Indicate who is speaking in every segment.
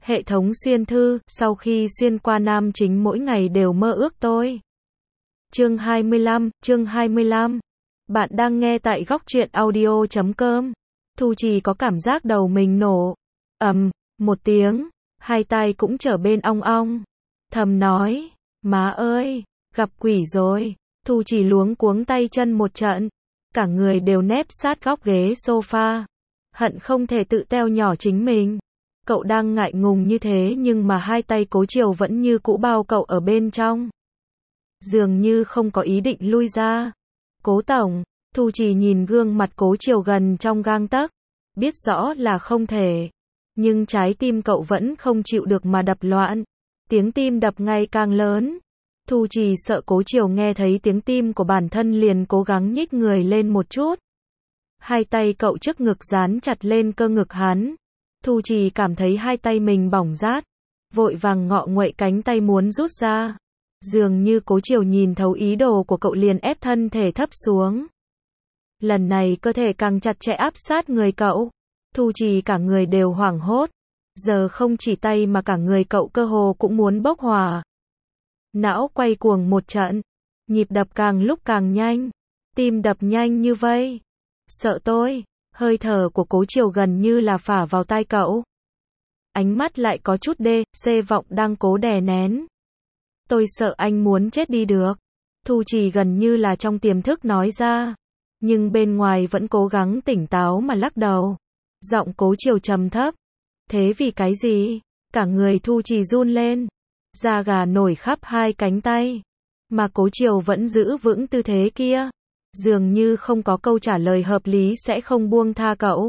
Speaker 1: Hệ thống xuyên thư, sau khi xuyên qua nam chính mỗi ngày đều mơ ước tôi. Chương 25. Bạn đang nghe tại góc truyện audio.com. Thu Trì có cảm giác đầu mình nổ. Một tiếng, hai tay cũng trở bên ong ong. Thầm nói, má ơi, gặp quỷ rồi. Thu Trì luống cuống tay chân một trận. Cả người đều nép sát góc ghế sofa. Hận không thể tự teo nhỏ chính mình. Cậu đang ngại ngùng như thế nhưng mà hai tay Cố Triều vẫn như cũ bao cậu ở bên trong. Dường như không có ý định lui ra. Cố tổng, Thu Trì nhìn gương mặt Cố Triều gần trong gang tấc. Biết rõ là không thể. Nhưng trái tim cậu vẫn không chịu được mà đập loạn. Tiếng tim đập ngày càng lớn. Thu Trì sợ Cố Triều nghe thấy tiếng tim của bản thân liền cố gắng nhích người lên một chút. Hai tay cậu trước ngực dán chặt lên cơ ngực hắn. Thu Trì cảm thấy hai tay mình bỏng rát. Vội vàng ngọ nguậy cánh tay muốn rút ra. Dường như Cố Triều nhìn thấu ý đồ của cậu liền ép thân thể thấp xuống. Lần này cơ thể càng chặt chẽ áp sát người cậu. Thu Trì cả người đều hoảng hốt. Giờ không chỉ tay mà cả người cậu cơ hồ cũng muốn bốc hỏa. Não quay cuồng một trận. Nhịp đập càng lúc càng nhanh. Tim đập nhanh như vây. Sợ tôi. Hơi thở của Cố Triều gần như là phả vào tai cậu. Ánh mắt lại có chút xê vọng đang cố đè nén. Tôi sợ anh muốn chết đi được. Thu Trì gần như là trong tiềm thức nói ra. Nhưng bên ngoài vẫn cố gắng tỉnh táo mà lắc đầu. Giọng Cố Triều trầm thấp. Thế vì cái gì? Cả người Thu Trì run lên. Da gà nổi khắp hai cánh tay. Mà Cố Triều vẫn giữ vững tư thế kia. Dường như không có câu trả lời hợp lý sẽ không buông tha cậu.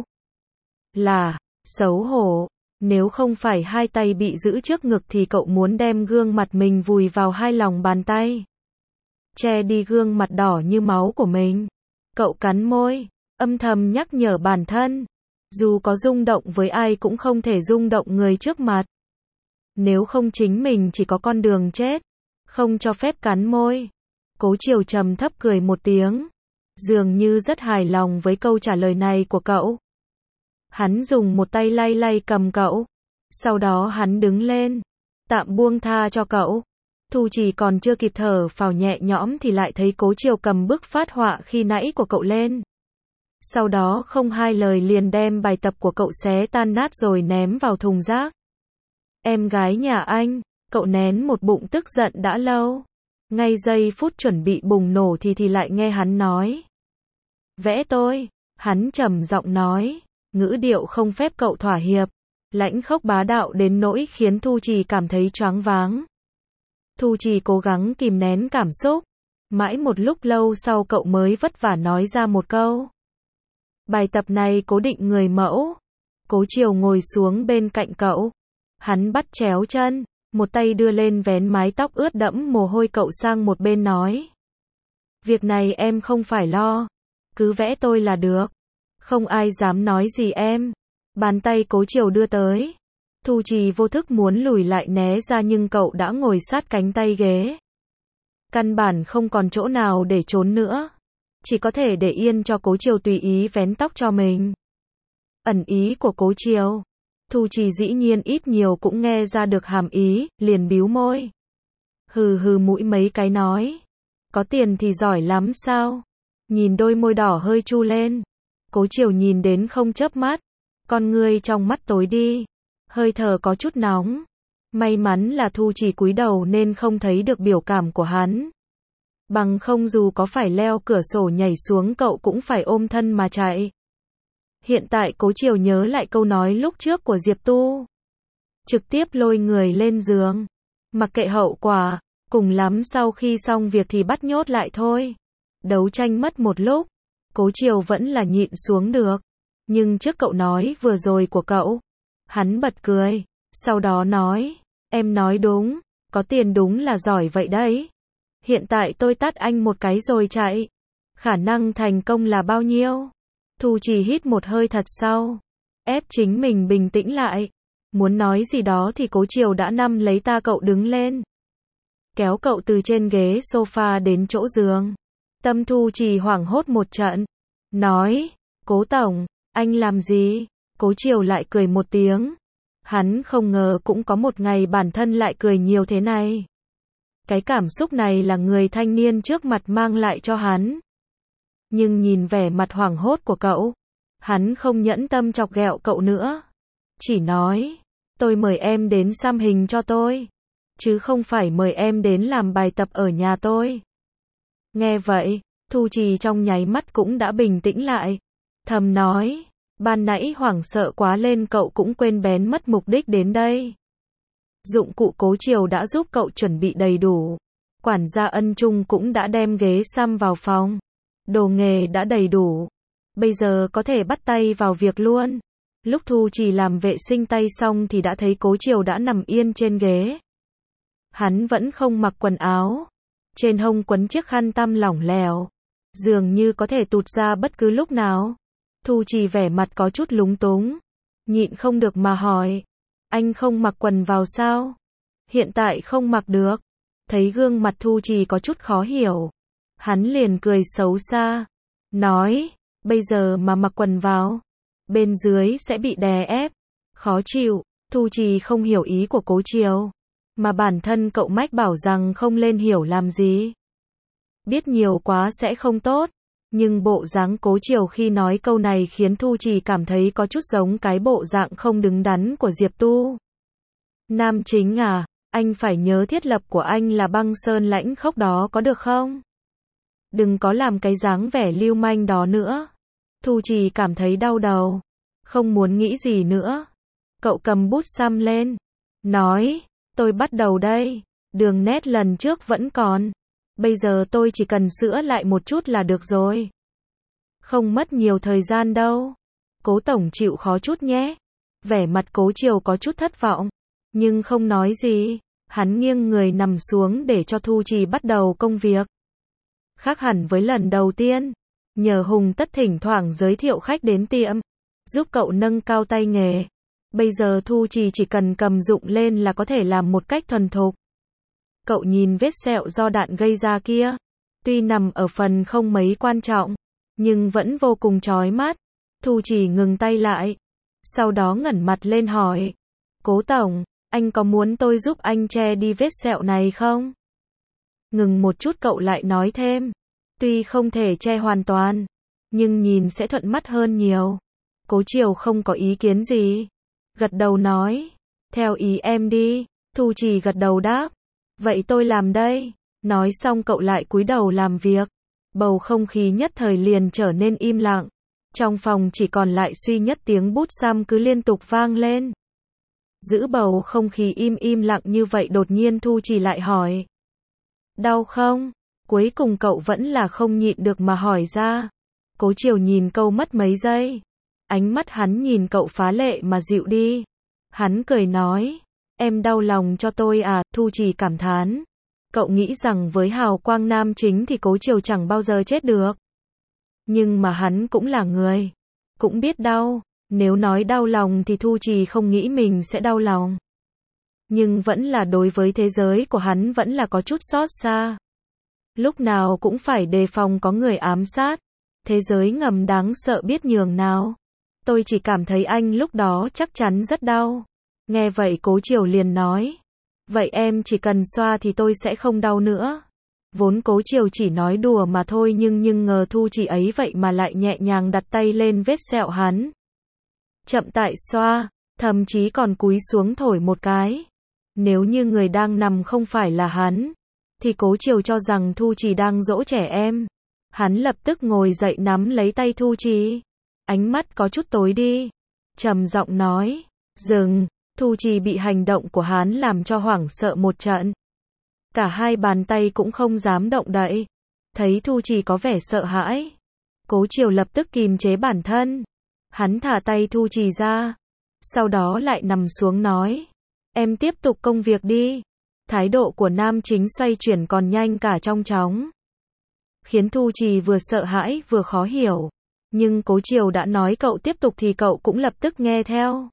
Speaker 1: Là, xấu hổ. Nếu không phải hai tay bị giữ trước ngực thì cậu muốn đem gương mặt mình vùi vào hai lòng bàn tay. Che đi gương mặt đỏ như máu của mình. Cậu cắn môi, âm thầm nhắc nhở bản thân. Dù có rung động với ai cũng không thể rung động người trước mặt. Nếu không chính mình chỉ có con đường chết. Không cho phép cắn môi. Cố Triều trầm thấp cười một tiếng. Dường như rất hài lòng với câu trả lời này của cậu. Hắn dùng một tay lay lay cầm cậu. Sau đó hắn đứng lên. Tạm buông tha cho cậu. Thu Trì còn chưa kịp thở phào nhẹ nhõm thì lại thấy Cố Triều cầm bức phát họa khi nãy của cậu lên. Sau đó không hai lời liền đem bài tập của cậu xé tan nát rồi ném vào thùng rác. Em gái nhà anh, cậu nén một bụng tức giận đã lâu. Ngay giây phút chuẩn bị bùng nổ thì lại nghe hắn nói. Vẽ tôi, hắn trầm giọng nói, ngữ điệu không phép cậu thỏa hiệp, lãnh khốc bá đạo đến nỗi khiến Thu Trì cảm thấy choáng váng. Thu Trì cố gắng kìm nén cảm xúc, mãi một lúc lâu sau cậu mới vất vả nói ra một câu. Bài tập này cố định người mẫu. Cố Triều ngồi xuống bên cạnh cậu. Hắn bắt chéo chân. Một tay đưa lên vén mái tóc ướt đẫm mồ hôi cậu sang một bên nói. Việc này em không phải lo. Cứ vẽ tôi là được. Không ai dám nói gì em. Bàn tay Cố Triều đưa tới. Thu Trì vô thức muốn lùi lại né ra nhưng cậu đã ngồi sát cánh tay ghế. Căn bản không còn chỗ nào để trốn nữa. Chỉ có thể để yên cho Cố Triều tùy ý vén tóc cho mình. Ẩn ý của Cố Triều. Thu Trì dĩ nhiên ít nhiều cũng nghe ra được hàm ý, liền bĩu môi. Hừ mũi mấy cái nói. Có tiền thì giỏi lắm sao? Nhìn đôi môi đỏ hơi chu lên. Cố Triều nhìn đến không chớp mắt. Con ngươi trong mắt tối đi. Hơi thở có chút nóng. May mắn là Thu Trì cúi đầu nên không thấy được biểu cảm của hắn. Bằng không dù có phải leo cửa sổ nhảy xuống cậu cũng phải ôm thân mà chạy. Hiện tại Cố Triều nhớ lại câu nói lúc trước của Diệp Tu. Trực tiếp lôi người lên giường. Mặc kệ hậu quả, cùng lắm sau khi xong việc thì bắt nhốt lại thôi. Đấu tranh mất một lúc, Cố Triều vẫn là nhịn xuống được. Nhưng trước cậu nói vừa rồi của cậu, hắn bật cười, sau đó nói, em nói đúng, có tiền đúng là giỏi vậy đấy. Hiện tại tôi tát anh một cái rồi chạy. Khả năng thành công là bao nhiêu? Thu Trì hít một hơi thật sâu, ép chính mình bình tĩnh lại. Muốn nói gì đó thì Cố Triều đã nắm lấy ta cậu đứng lên. Kéo cậu từ trên ghế sofa đến chỗ giường. Tâm Thu Trì hoảng hốt một trận. Nói, Cố tổng, anh làm gì? Cố Triều lại cười một tiếng. Hắn không ngờ cũng có một ngày bản thân lại cười nhiều thế này. Cái cảm xúc này là người thanh niên trước mặt mang lại cho hắn. Nhưng nhìn vẻ mặt hoảng hốt của cậu, hắn không nhẫn tâm chọc ghẹo cậu nữa. Chỉ nói, tôi mời em đến xăm hình cho tôi, chứ không phải mời em đến làm bài tập ở nhà tôi. Nghe vậy, Thu Trì trong nháy mắt cũng đã bình tĩnh lại. Thầm nói, ban nãy hoảng sợ quá lên cậu cũng quên bén mất mục đích đến đây. Dụng cụ Cố Triều đã giúp cậu chuẩn bị đầy đủ. Quản gia Ân Trung cũng đã đem ghế xăm vào phòng. Đồ nghề đã đầy đủ. Bây giờ có thể bắt tay vào việc luôn. Lúc Thu Trì làm vệ sinh tay xong thì đã thấy Cố Triều đã nằm yên trên ghế. Hắn vẫn không mặc quần áo. Trên hông quấn chiếc khăn tăm lỏng lẻo, dường như có thể tụt ra bất cứ lúc nào. Thu Trì vẻ mặt có chút lúng túng, nhịn không được mà hỏi, anh không mặc quần vào sao? Hiện tại không mặc được. Thấy gương mặt Thu Trì có chút khó hiểu, hắn liền cười xấu xa, nói, bây giờ mà mặc quần vào, bên dưới sẽ bị đè ép, khó chịu. Thu Trì không hiểu ý của Cố Triều, mà bản thân cậu mách bảo rằng không lên hiểu làm gì. Biết nhiều quá sẽ không tốt, nhưng bộ dáng Cố Triều khi nói câu này khiến Thu Trì cảm thấy có chút giống cái bộ dạng không đứng đắn của Diệp Tu. Nam chính à, anh phải nhớ thiết lập của anh là băng sơn lãnh khốc đó có được không? Đừng có làm cái dáng vẻ lưu manh đó nữa. Thu Trì cảm thấy đau đầu, không muốn nghĩ gì nữa. Cậu cầm bút xăm lên, nói, tôi bắt đầu đây, đường nét lần trước vẫn còn. Bây giờ tôi chỉ cần sửa lại một chút là được rồi. Không mất nhiều thời gian đâu. Cố tổng chịu khó chút nhé. Vẻ mặt Cố Triều có chút thất vọng, nhưng không nói gì. Hắn nghiêng người nằm xuống để cho Thu Trì bắt đầu công việc. Khác hẳn với lần đầu tiên, nhờ Hùng Tất thỉnh thoảng giới thiệu khách đến tiệm, giúp cậu nâng cao tay nghề. Bây giờ Thu Trì chỉ cần cầm dụng lên là có thể làm một cách thuần thục. Cậu nhìn vết sẹo do đạn gây ra kia, tuy nằm ở phần không mấy quan trọng, nhưng vẫn vô cùng chói mắt. Thu Trì ngừng tay lại, sau đó ngẩng mặt lên hỏi, Cố tổng, anh có muốn tôi giúp anh che đi vết sẹo này không? Ngừng một chút cậu lại nói thêm, tuy không thể che hoàn toàn, nhưng nhìn sẽ thuận mắt hơn nhiều. Cố Triều không có ý kiến gì, gật đầu nói, theo ý em đi. Thu Trì gật đầu đáp, vậy tôi làm đây. Nói xong cậu lại cúi đầu làm việc. Bầu không khí nhất thời liền trở nên im lặng. Trong phòng chỉ còn lại duy nhất tiếng bút xăm cứ liên tục vang lên. Giữ bầu không khí im lặng như vậy đột nhiên Thu Trì lại hỏi, đau không? Cuối cùng cậu vẫn là không nhịn được mà hỏi ra. Cố Triều nhìn cậu mất mấy giây. Ánh mắt hắn nhìn cậu phá lệ mà dịu đi. Hắn cười nói, em đau lòng cho tôi à? Thu Trì cảm thán. Cậu nghĩ rằng với hào quang nam chính thì Cố Triều chẳng bao giờ chết được. Nhưng mà hắn cũng là người, cũng biết đau. Nếu nói đau lòng thì Thu Trì không nghĩ mình sẽ đau lòng. Nhưng vẫn là đối với thế giới của hắn vẫn là có chút xót xa. Lúc nào cũng phải đề phòng có người ám sát. Thế giới ngầm đáng sợ biết nhường nào. Tôi chỉ cảm thấy anh lúc đó chắc chắn rất đau. Nghe vậy Cố Triều liền nói, vậy em chỉ cần xoa thì tôi sẽ không đau nữa. Vốn Cố Triều chỉ nói đùa mà thôi nhưng ngờ Thu Trì ấy vậy mà lại nhẹ nhàng đặt tay lên vết sẹo hắn. Chậm tại xoa, thậm chí còn cúi xuống thổi một cái. Nếu như người đang nằm không phải là hắn, thì Cố Triều cho rằng Thu Trì đang dỗ trẻ em. Hắn lập tức ngồi dậy nắm lấy tay Thu Trì. Ánh mắt có chút tối đi. Trầm giọng nói, dừng. Thu Trì bị hành động của hắn làm cho hoảng sợ một trận. Cả hai bàn tay cũng không dám động đậy. Thấy Thu Trì có vẻ sợ hãi, Cố Triều lập tức kìm chế bản thân. Hắn thả tay Thu Trì ra, sau đó lại nằm xuống nói, em tiếp tục công việc đi. Thái độ của nam chính xoay chuyển còn nhanh cả trong chóng, khiến Thu Trì vừa sợ hãi vừa khó hiểu. Nhưng Cố Triều đã nói cậu tiếp tục thì cậu cũng lập tức nghe theo.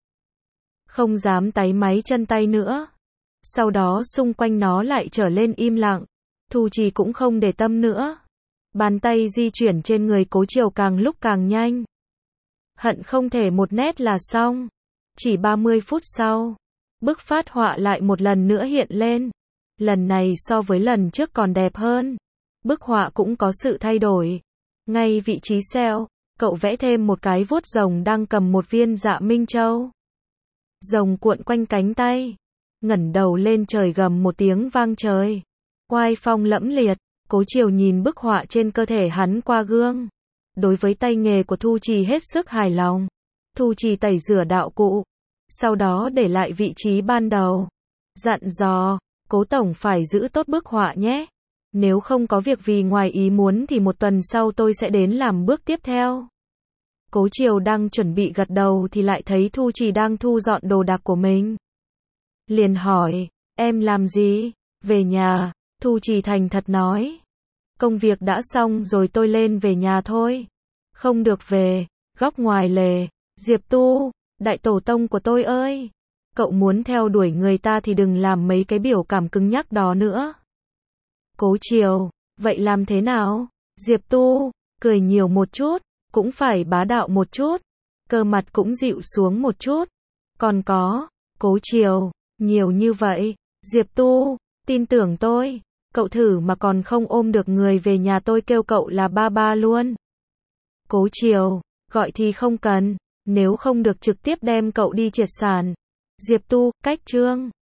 Speaker 1: Không dám táy máy chân tay nữa. Sau đó xung quanh nó lại trở lên im lặng. Thu Trì cũng không để tâm nữa. Bàn tay di chuyển trên người Cố Triều càng lúc càng nhanh. Hận không thể một nét là xong. Chỉ 30 phút sau, bức phát họa lại một lần nữa hiện lên. Lần này so với lần trước còn đẹp hơn. Bức họa cũng có sự thay đổi. Ngay vị trí xeo, cậu vẽ thêm một cái vuốt rồng đang cầm một viên dạ minh châu. Rồng cuộn quanh cánh tay, ngẩng đầu lên trời gầm một tiếng vang trời. Oai phong lẫm liệt, Cố Chiều nhìn bức họa trên cơ thể hắn qua gương. Đối với tay nghề của Thu Trì hết sức hài lòng. Thu Trì tẩy rửa đạo cụ, sau đó để lại vị trí ban đầu. Dặn dò, Cố tổng phải giữ tốt bức họa nhé. Nếu không có việc vì ngoài ý muốn thì một tuần sau tôi sẽ đến làm bước tiếp theo. Cố Chiều đang chuẩn bị gật đầu thì lại thấy Thu Trì đang thu dọn đồ đạc của mình. Liền hỏi, em làm gì? Về nhà, Thu Trì thành thật nói. Công việc đã xong rồi tôi lên về nhà thôi. Không được về, góc ngoài lề. Diệp Tu, đại tổ tông của tôi ơi. Cậu muốn theo đuổi người ta thì đừng làm mấy cái biểu cảm cứng nhắc đó nữa. Cố Chiều, vậy làm thế nào? Diệp Tu, cười nhiều một chút, cũng phải bá đạo một chút. Cơ mặt cũng dịu xuống một chút. Còn có, Cố Chiều, nhiều như vậy. Diệp Tu, tin tưởng tôi. Cậu thử mà còn không ôm được người về nhà tôi kêu cậu là ba ba luôn. Cố Chiều, gọi thì không cần. Nếu không được trực tiếp đem cậu đi triệt sản. Diệp Tu, cách chương.